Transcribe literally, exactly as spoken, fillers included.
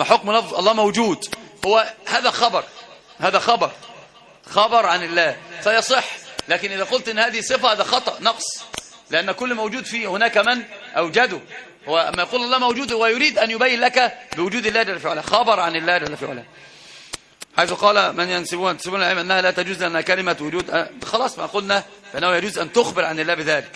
ما حكم لفظ الله موجود؟ هو هذا خبر، هذا خبر خبر عن الله فيصح، لكن إذا قلت إن هذه صفة هذا خطأ نقص، لأن كل موجود فيه هناك من أوجده. هو ما يقول الله موجود هو يريد أن يبين لك بوجود الله جل في علاه، خبر عن الله جل في علاه، حيث قال من ينسبون تنسبون العلم أنها لا تجوز لأنها كلمة وجود. خلاص ما قلنا فإنه يجوز أن تخبر عن الله بذلك،